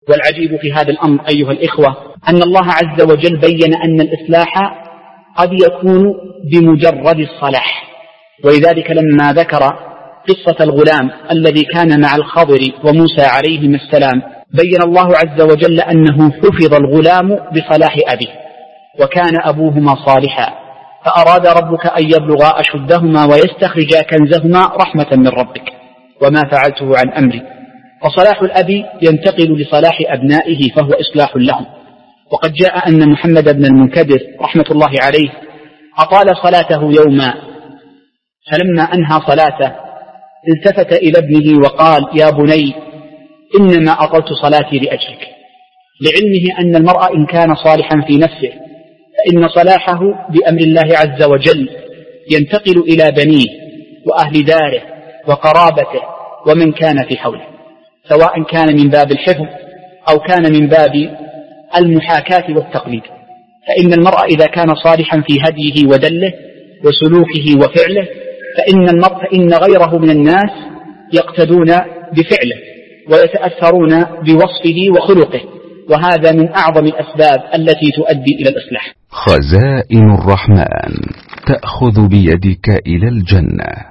والعجيب في هذا الأمر أيها الإخوة أن الله عز وجل بين أن الإصلاح قد يكون بمجرد الصلاح. ولذلك لما ذكر قصة الغلام الذي كان مع الخضر وموسى عليهما السلام بين الله عز وجل أنه حفظ الغلام بصلاح أبيه وكان أبوهما صالحا فأراد ربك أن يبلغا أشدهما ويستخرجا كنزهما رحمة من ربك وما فعلته عن أمري. وصلاح الأب ينتقل لصلاح أبنائه فهو إصلاح لهم. وقد جاء أن محمد بن المنكدر رحمة الله عليه أطال صلاته يوما فلما أنهى صلاته التفت إلى ابنه وقال يا بني إنما أطلت صلاتي لأجلك، لعلمه أن المرء إن كان صالحا في نفسه فإن صلاحه بأمر الله عز وجل ينتقل إلى بنيه وأهل داره وقرابته ومن كان في حوله، سواء كان من باب الحفظ أو كان من باب المحاكاة والتقليد. فإن المرء إذا كان صالحا في هديه ودله وسلوكه وفعله فإن غيره من الناس يقتدون بفعله ويتأثرون بوصفه وخلقه، وهذا من أعظم الأسباب التي تؤدي إلى الإصلاح. خزائن الرحمن تأخذ بيدك إلى الجنة.